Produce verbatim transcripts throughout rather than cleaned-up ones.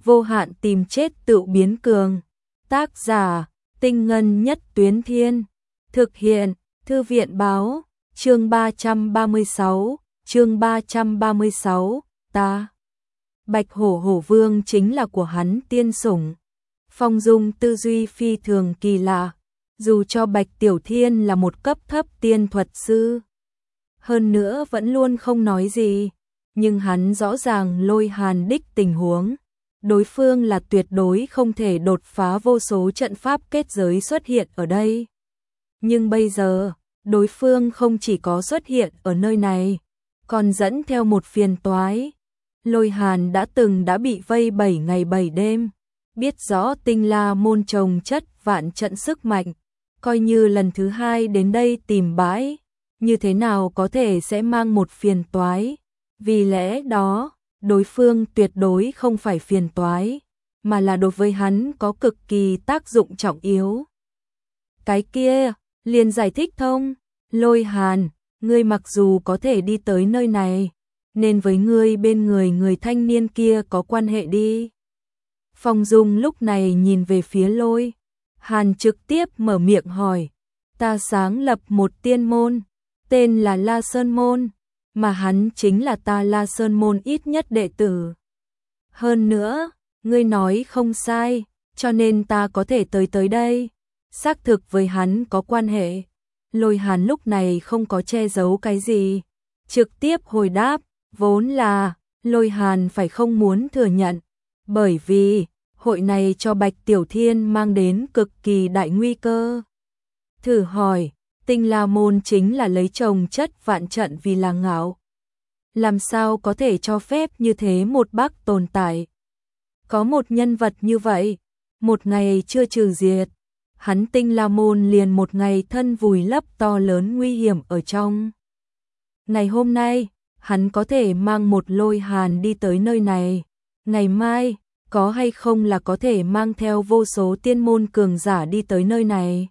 vô hạn tìm chết tự biến cường. Tác giả, Tinh Ngân Nhất Tuyến Thiên. Thực hiện, Thư viện Báo. Chương ba trăm ba mươi sáu, chương ba trăm ba mươi sáu, ta. Bạch Hổ Hổ Vương chính là của hắn tiên sủng. Phong Dung tư duy phi thường kỳ lạ, dù cho Bạch Tiểu Thiên là một cấp thấp tiên thuật sư, hơn nữa vẫn luôn không nói gì, nhưng hắn rõ ràng Lôi Hàn đích tình huống. Đối phương là tuyệt đối không thể đột phá vô số trận pháp kết giới xuất hiện ở đây. Nhưng bây giờ, đối phương không chỉ có xuất hiện ở nơi này, còn dẫn theo một phiền toái. Lôi Hàn đã từng đã bị vây bảy ngày bảy đêm, biết rõ Tinh La môn trồng chất vạn trận sức mạnh, coi như lần thứ hai đến đây tìm bãi, như thế nào có thể sẽ mang một phiền toái. Vì lẽ đó, đối phương tuyệt đối không phải phiền toái, mà là đối với hắn có cực kỳ tác dụng trọng yếu. Cái kia, liền giải thích thông, Lôi Hàn, ngươi mặc dù có thể đi tới nơi này, nên với ngươi bên người người thanh niên kia có quan hệ đi. Phong Dung lúc này nhìn về phía Lôi Hàn trực tiếp mở miệng hỏi, ta sáng lập một tiên môn, tên là La Sơn Môn, mà hắn chính là ta La Sơn Môn ít nhất đệ tử. Hơn nữa, ngươi nói không sai, cho nên ta có thể tới tới đây, xác thực với hắn có quan hệ. Lôi Hàn lúc này không có che giấu cái gì, trực tiếp hồi đáp, vốn là, Lôi Hàn phải không muốn thừa nhận, bởi vì, hội này cho Bạch Tiểu Thiên mang đến cực kỳ đại nguy cơ. Thử hỏi, Tinh La môn chính là lấy trồng chất vạn trận vì là ngạo. Làm sao có thể cho phép như thế một bác tồn tại? Có một nhân vật như vậy, một ngày chưa trừ diệt, hắn Tinh La môn liền một ngày thân vùi lấp to lớn nguy hiểm ở trong. Ngày hôm nay, hắn có thể mang một Lôi Hàn đi tới nơi này, ngày mai, có hay không là có thể mang theo vô số tiên môn cường giả đi tới nơi này.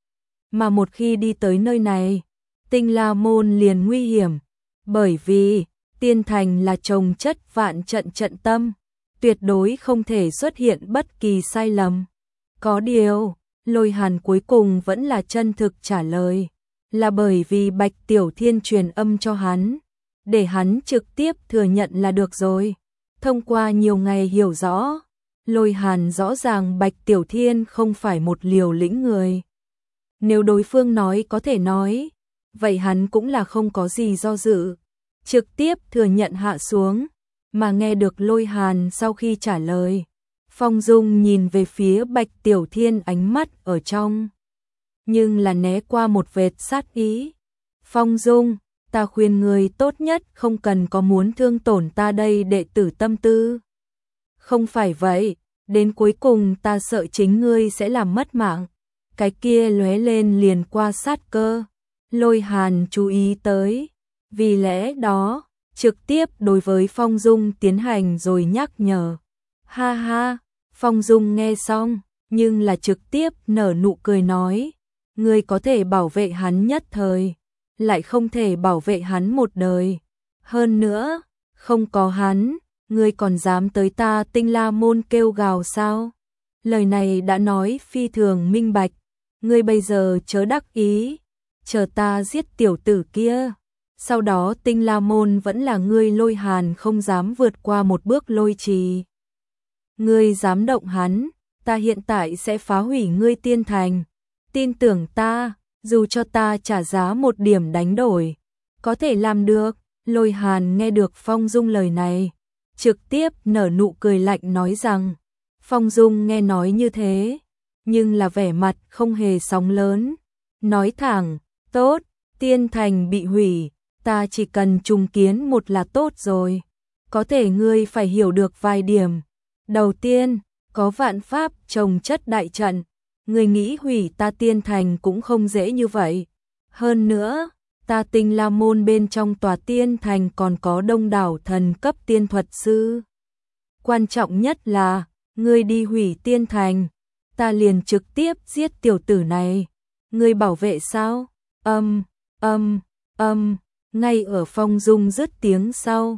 Mà một khi đi tới nơi này, Tinh La môn liền nguy hiểm, bởi vì tiên thành là trồng chất vạn trận trận tâm, tuyệt đối không thể xuất hiện bất kỳ sai lầm. Có điều, Lôi Hàn cuối cùng vẫn là chân thực trả lời, là bởi vì Bạch Tiểu Thiên truyền âm cho hắn, để hắn trực tiếp thừa nhận là được rồi. Thông qua nhiều ngày hiểu rõ, Lôi Hàn rõ ràng Bạch Tiểu Thiên không phải một liều lĩnh người. Nếu đối phương nói có thể nói, vậy hắn cũng là không có gì do dự, trực tiếp thừa nhận hạ xuống. Mà nghe được Lôi Hàn sau khi trả lời, Phong Dung nhìn về phía Bạch Tiểu Thiên, ánh mắt ở trong nhưng là né qua một vệt sát ý. Phong Dung, ta khuyên người tốt nhất không cần có muốn thương tổn ta đây đệ tử tâm tư. Không phải vậy, đến cuối cùng ta sợ chính ngươi sẽ làm mất mạng. Cái kia lóe lên liền qua sát cơ, Lôi Hàn chú ý tới, vì lẽ đó, trực tiếp đối với Phong Dung tiến hành rồi nhắc nhở. Ha ha, Phong Dung nghe xong, nhưng là trực tiếp nở nụ cười nói, ngươi có thể bảo vệ hắn nhất thời, lại không thể bảo vệ hắn một đời. Hơn nữa, không có hắn, ngươi còn dám tới ta Tinh La môn kêu gào sao? Lời này đã nói phi thường minh bạch, ngươi bây giờ chớ đắc ý, chờ ta giết tiểu tử kia. Sau đó Tinh La môn vẫn là ngươi Lôi Hàn không dám vượt qua một bước lôi trì. Ngươi dám động hắn, ta hiện tại sẽ phá hủy ngươi tiên thành. Tin tưởng ta, dù cho ta trả giá một điểm đánh đổi, có thể làm được. Lôi Hàn nghe được Phong Dung lời này, trực tiếp nở nụ cười lạnh nói rằng, Phong Dung nghe nói như thế, nhưng là vẻ mặt không hề sóng lớn, nói thẳng, tốt, tiên thành bị hủy, ta chỉ cần trùng kiến một là tốt rồi. Có thể ngươi phải hiểu được vài điểm. Đầu tiên, có vạn pháp trồng chất đại trận, ngươi nghĩ hủy ta tiên thành cũng không dễ như vậy. Hơn nữa, ta Tinh La môn bên trong tòa tiên thành còn có đông đảo thần cấp tiên thuật sư. Quan trọng nhất là, ngươi đi hủy tiên thành, ta liền trực tiếp giết tiểu tử này. Ngươi bảo vệ sao? Âm, âm, âm, ngay ở Phong Dung dứt tiếng sau,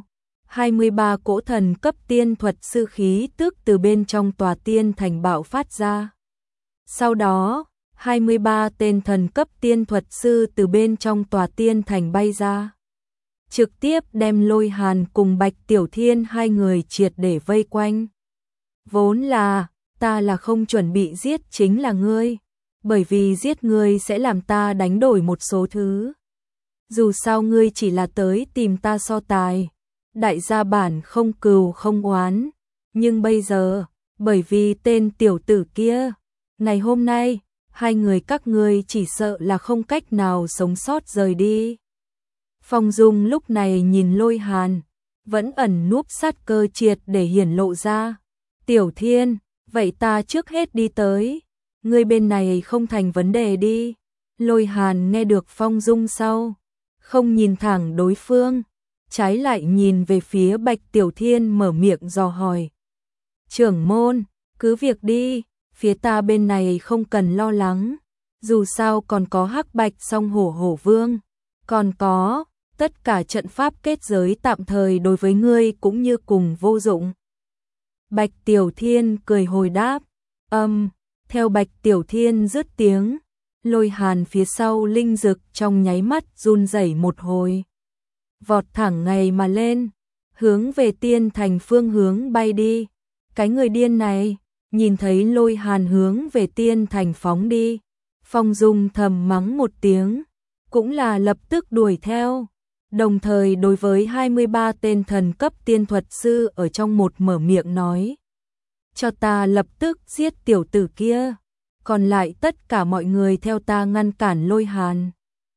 hai mươi ba cỗ thần cấp tiên thuật sư khí tức từ bên trong tòa tiên thành bạo phát ra. Sau đó, hai mươi ba tên thần cấp tiên thuật sư từ bên trong tòa tiên thành bay ra, trực tiếp đem Lôi Hàn cùng Bạch Tiểu Thiên hai người triệt để vây quanh. Vốn là, ta là không chuẩn bị giết chính là ngươi, bởi vì giết ngươi sẽ làm ta đánh đổi một số thứ. Dù sao ngươi chỉ là tới tìm ta so tài, đại gia bản không cừu không oán, nhưng bây giờ, bởi vì tên tiểu tử kia, ngày hôm nay, hai người các ngươi chỉ sợ là không cách nào sống sót rời đi. Phong Dung lúc này nhìn Lôi Hàn, vẫn ẩn núp sát cơ triệt để hiển lộ ra. Tiểu Thiên, vậy ta trước hết đi tới, ngươi bên này không thành vấn đề đi. Lôi Hàn nghe được Phong Dung sau, không nhìn thẳng đối phương, trái lại nhìn về phía Bạch Tiểu Thiên mở miệng dò hỏi. Trưởng môn, cứ việc đi, phía ta bên này không cần lo lắng, dù sao còn có Hắc Bạch Song Hổ Hổ Vương, còn có, tất cả trận pháp kết giới tạm thời đối với ngươi cũng như cùng vô dụng. Bạch Tiểu Thiên cười hồi đáp, âm, theo Bạch Tiểu Thiên dứt tiếng, Lôi Hàn phía sau linh dực trong nháy mắt run rẩy một hồi, vọt thẳng ngày mà lên, hướng về tiên thành phương hướng bay đi. Cái người điên này, nhìn thấy Lôi Hàn hướng về tiên thành phóng đi, Phong Dung thầm mắng một tiếng, cũng là lập tức đuổi theo, đồng thời đối với hai mươi ba tên thần cấp tiên thuật sư ở trong một mở miệng nói. Cho ta lập tức giết tiểu tử kia, còn lại tất cả mọi người theo ta ngăn cản Lôi Hàn.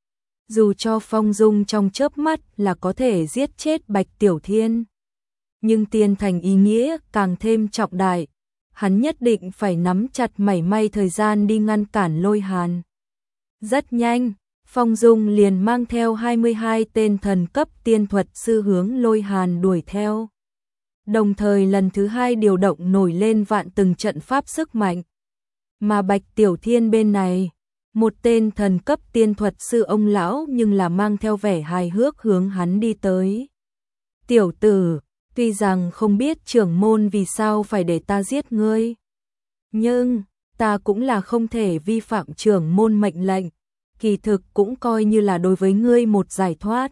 Dù cho Phong Dung trong chớp mắt là có thể giết chết Bạch Tiểu Thiên, nhưng tiên thành ý nghĩa càng thêm trọng đại, hắn nhất định phải nắm chặt mảy may thời gian đi ngăn cản Lôi Hàn. Rất nhanh, Phong Dung liền mang theo hai mươi hai tên thần cấp tiên thuật sư hướng Lôi Hàn đuổi theo. Đồng thời lần thứ hai điều động nổi lên vạn từng trận pháp sức mạnh. Mà Bạch Tiểu Thiên bên này, một tên thần cấp tiên thuật sư ông lão nhưng là mang theo vẻ hài hước hướng hắn đi tới. Tiểu tử, tuy rằng không biết trưởng môn vì sao phải để ta giết ngươi, nhưng ta cũng là không thể vi phạm trưởng môn mệnh lệnh, kỳ thực cũng coi như là đối với ngươi một giải thoát.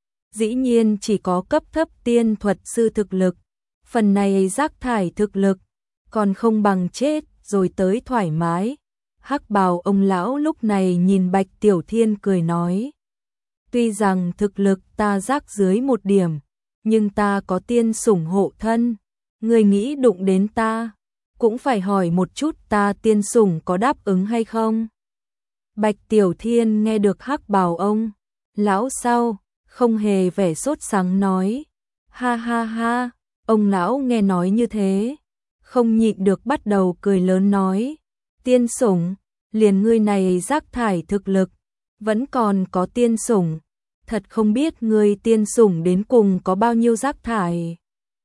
Dĩ nhiên chỉ có cấp thấp tiên thuật sư thực lực, phần này rác thải thực lực, còn không bằng chết rồi tới thoải mái. Hắc bào ông lão lúc này nhìn Bạch Tiểu Thiên cười nói. Tuy rằng thực lực ta rác dưới một điểm, nhưng ta có tiên sủng hộ thân, người nghĩ đụng đến ta, cũng phải hỏi một chút ta tiên sủng có đáp ứng hay không. Bạch Tiểu Thiên nghe được hắc bào ông lão sau, không hề vẻ sốt sắng nói. Ha ha ha, ông lão nghe nói như thế, không nhịn được bắt đầu cười lớn nói. Tiên sủng, liền ngươi này rác thải thực lực, vẫn còn có tiên sủng, thật không biết ngươi tiên sủng đến cùng có bao nhiêu rác thải.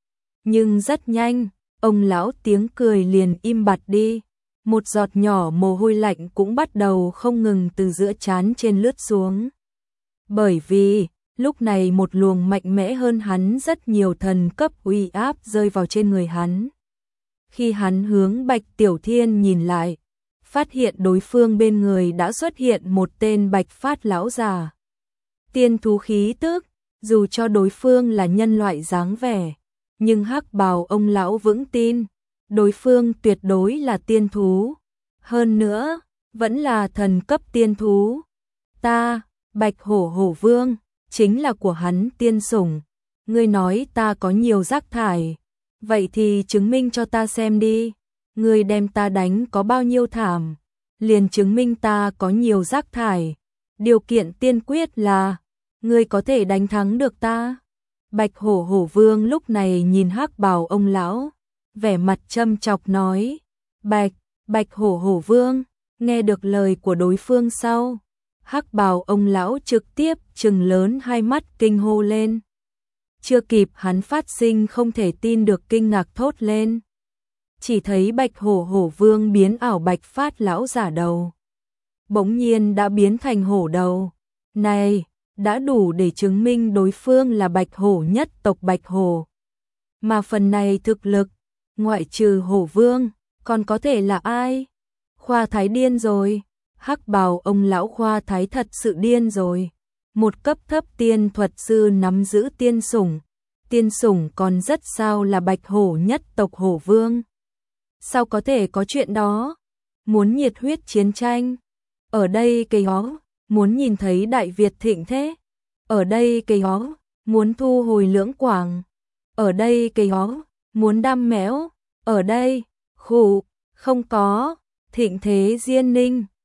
Nhưng rất nhanh, ông lão tiếng cười liền im bặt đi, một giọt nhỏ mồ hôi lạnh cũng bắt đầu không ngừng từ giữa trán trên lướt xuống. Bởi vì, lúc này một luồng mạnh mẽ hơn hắn rất nhiều thần cấp uy áp rơi vào trên người hắn. Khi hắn hướng Bạch Tiểu Thiên nhìn lại, phát hiện đối phương bên người đã xuất hiện một tên bạch phát lão già. Tiên thú khí tức, dù cho đối phương là nhân loại dáng vẻ, nhưng hắc bào ông lão vững tin, đối phương tuyệt đối là tiên thú. Hơn nữa, vẫn là thần cấp tiên thú. Ta, Bạch Hổ Hổ Vương, chính là của hắn tiên sủng. Ngươi nói ta có nhiều rác thải, vậy thì chứng minh cho ta xem đi. Ngươi đem ta đánh có bao nhiêu thảm, liền chứng minh ta có nhiều rác thải. Điều kiện tiên quyết là, ngươi có thể đánh thắng được ta. Bạch Hổ Hổ Vương lúc này nhìn hắc bào ông lão, vẻ mặt châm chọc nói. Bạch, Bạch Hổ Hổ Vương, nghe được lời của đối phương sau, hắc bào ông lão trực tiếp trừng lớn hai mắt kinh hô lên. Chưa kịp hắn phát sinh không thể tin được kinh ngạc thốt lên. Chỉ thấy Bạch Hổ Hổ Vương biến ảo bạch phát lão giả đầu, bỗng nhiên đã biến thành hổ đầu. Này, đã đủ để chứng minh đối phương là Bạch Hổ nhất tộc Bạch Hổ. Mà phần này thực lực, ngoại trừ Hổ Vương, còn có thể là ai? Khoa Thái điên rồi, hắc bào ông lão Khoa Thái thật sự điên rồi. Một cấp thấp tiên thuật sư nắm giữ tiên sủng, tiên sủng còn rất sao là Bạch Hổ nhất tộc Hổ Vương. Sao có thể có chuyện đó? Muốn nhiệt huyết chiến tranh. Ở đây cây hó, muốn nhìn thấy Đại Việt thịnh thế. Ở đây cây hó, muốn thu hồi Lưỡng Quảng. Ở đây cây hó, muốn đam mẽo. Ở đây, khủ, không có, thịnh thế Diên Ninh.